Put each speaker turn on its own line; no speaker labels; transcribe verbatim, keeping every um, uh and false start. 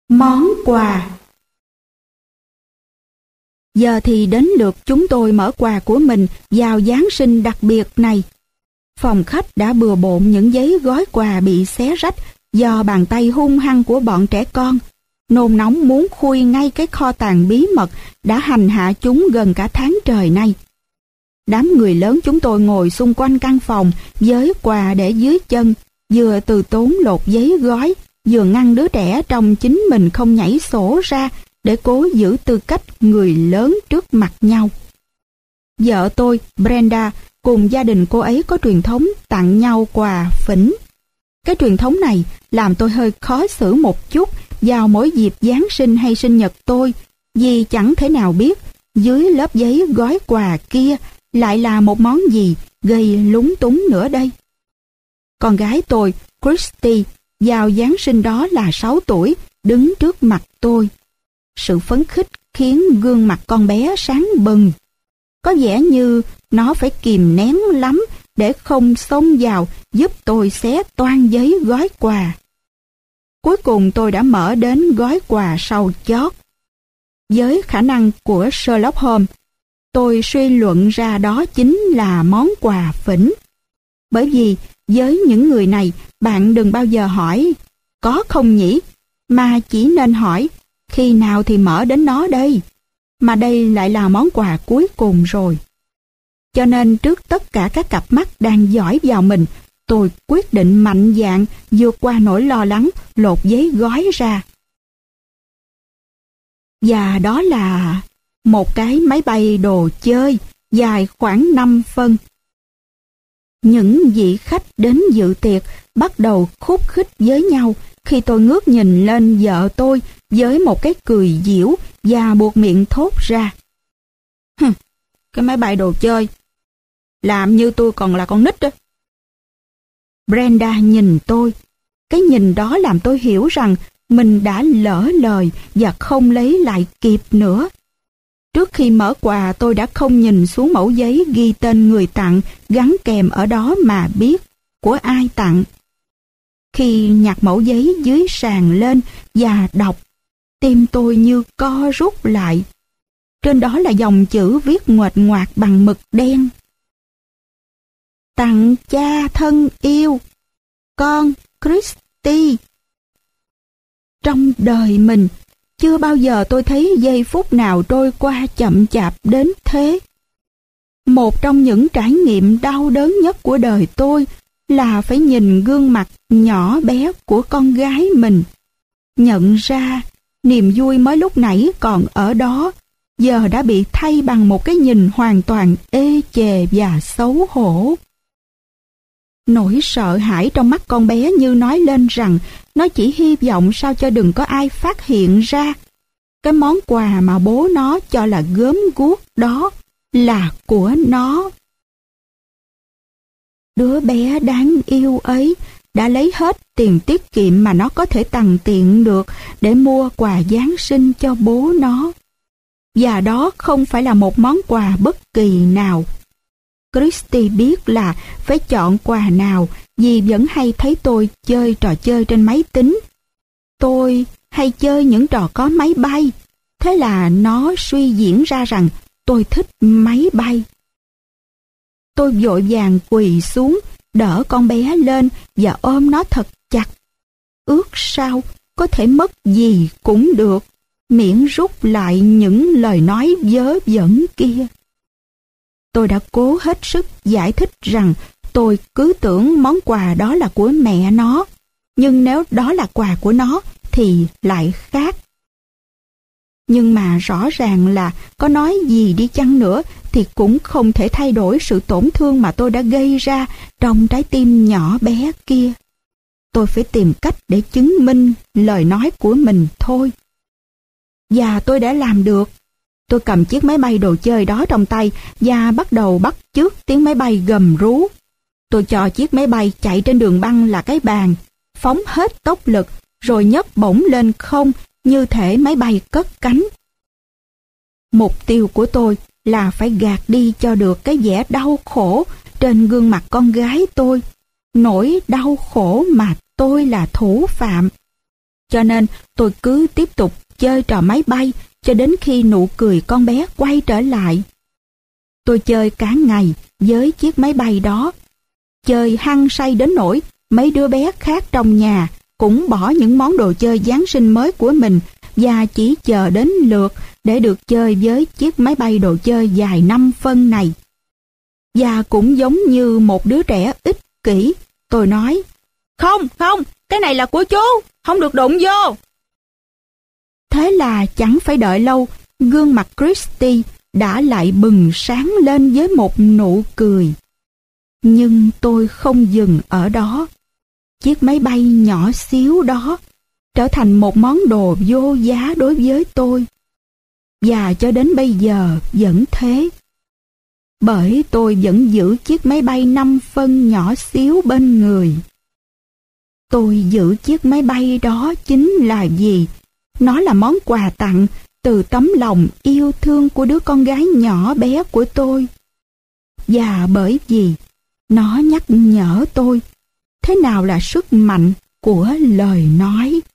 Món quà. Giờ thì đến lượt chúng tôi mở quà của mình vào Giáng sinh đặc biệt này. Phòng khách đã bừa bộn những giấy gói quà bị xé rách do bàn tay hung hăng của bọn trẻ con, nôn nóng muốn khui ngay cái kho tàng bí mật đã hành hạ chúng gần cả tháng trời nay. Đám người lớn chúng tôi ngồi xung quanh căn phòng với quà để dưới chân, vừa từ tốn lột giấy gói, vừa ngăn đứa trẻ trong chính mình không nhảy sổ ra để cố giữ tư cách người lớn trước mặt nhau. Vợ tôi, Brenda, cùng gia đình cô ấy có truyền thống tặng nhau quà phỉnh. Cái truyền thống này làm tôi hơi khó xử một chút vào mỗi dịp Giáng sinh hay sinh nhật tôi, vì chẳng thể nào biết dưới lớp giấy gói quà kia lại là một món gì gây lúng túng nữa đây. Con gái tôi, Christy, vào Giáng sinh đó là sáu tuổi, đứng trước mặt tôi. Sự phấn khích khiến gương mặt con bé sáng bừng. Có vẻ như nó phải kìm nén lắm để không xông vào giúp tôi xé toang giấy gói quà. Cuối cùng tôi đã mở đến gói quà sau chót. Với khả năng của Sherlock Holmes, tôi suy luận ra đó chính là món quà phỉnh. Bởi vì với những người này, bạn đừng bao giờ hỏi có không nhỉ, mà chỉ nên hỏi khi nào thì mở đến nó đây, mà đây lại là món quà cuối cùng rồi. Cho nên trước tất cả các cặp mắt đang dõi vào mình, tôi quyết định mạnh dạn vượt qua nỗi lo lắng, lột giấy gói ra. Và đó là một cái máy bay đồ chơi dài khoảng năm phân. Những vị khách đến dự tiệc bắt đầu khúc khích với nhau khi tôi ngước nhìn lên vợ tôi với một cái cười giễu và buột miệng thốt ra: "Hừ, cái máy bay đồ chơi, làm như tôi còn là con nít đó." Brenda nhìn tôi. Cái nhìn đó làm tôi hiểu rằng mình đã lỡ lời và không lấy lại kịp nữa. Trước khi mở quà, tôi đã không nhìn xuống mẩu giấy ghi tên người tặng gắn kèm ở đó mà biết của ai tặng. Khi nhặt mẩu giấy dưới sàn lên và đọc, tim tôi như co rút lại. Trên đó là dòng chữ viết nguệch ngoạc bằng mực đen: "Tặng cha thân yêu, con Christy." Trong đời mình, chưa bao giờ tôi thấy giây phút nào trôi qua chậm chạp đến thế. Một trong những trải nghiệm đau đớn nhất của đời tôi là phải nhìn gương mặt nhỏ bé của con gái mình. Nhận ra niềm vui mới lúc nãy còn ở đó, giờ đã bị thay bằng một cái nhìn hoàn toàn ê chề và xấu hổ. Nỗi sợ hãi trong mắt con bé như nói lên rằng nó chỉ hy vọng sao cho đừng có ai phát hiện ra cái món quà mà bố nó cho là gớm guốc đó là của nó. Đứa bé đáng yêu ấy đã lấy hết tiền tiết kiệm mà nó có thể tằn tiện được để mua quà Giáng sinh cho bố nó. Và đó không phải là một món quà bất kỳ nào. Christy biết là phải chọn quà nào vì vẫn hay thấy tôi chơi trò chơi trên máy tính. Tôi hay chơi những trò có máy bay. Thế là nó suy diễn ra rằng tôi thích máy bay. Tôi vội vàng quỳ xuống, đỡ con bé lên và ôm nó thật chặt. Ước sao có thể mất gì cũng được, miễn rút lại những lời nói vớ vẩn kia. Tôi đã cố hết sức giải thích rằng tôi cứ tưởng món quà đó là của mẹ nó, nhưng nếu đó là quà của nó thì lại khác. Nhưng mà rõ ràng là có nói gì đi chăng nữa thì cũng không thể thay đổi sự tổn thương mà tôi đã gây ra trong trái tim nhỏ bé kia. Tôi phải tìm cách để chứng minh lời nói của mình thôi. Và tôi đã làm được. Tôi cầm chiếc máy bay đồ chơi đó trong tay và bắt đầu bắt chước tiếng máy bay gầm rú. Tôi cho chiếc máy bay chạy trên đường băng là cái bàn, phóng hết tốc lực rồi nhấc bổng lên không như thể máy bay cất cánh. Mục tiêu của tôi là phải gạt đi cho được cái vẻ đau khổ trên gương mặt con gái tôi, nỗi đau khổ mà tôi là thủ phạm. Cho nên tôi cứ tiếp tục chơi trò máy bay cho đến khi nụ cười con bé quay trở lại. Tôi chơi cả ngày với chiếc máy bay đó, chơi hăng say đến nỗi mấy đứa bé khác trong nhà cũng bỏ những món đồ chơi Giáng sinh mới của mình và chỉ chờ đến lượt để được chơi với chiếc máy bay đồ chơi dài năm phân này. Và cũng giống như một đứa trẻ ích kỷ, tôi nói, không, không, cái này là của chú, không được đụng vô. Thế là chẳng phải đợi lâu, gương mặt Christy đã lại bừng sáng lên với một nụ cười. Nhưng tôi không dừng ở đó. Chiếc máy bay nhỏ xíu đó trở thành một món đồ vô giá đối với tôi. Và cho đến bây giờ vẫn thế. Bởi tôi vẫn giữ chiếc máy bay năm phân nhỏ xíu bên người. Tôi giữ chiếc máy bay đó chính là vì nó là món quà tặng từ tấm lòng yêu thương của đứa con gái nhỏ bé của tôi. Và bởi vì nó nhắc nhở tôi thế nào là sức mạnh của lời nói.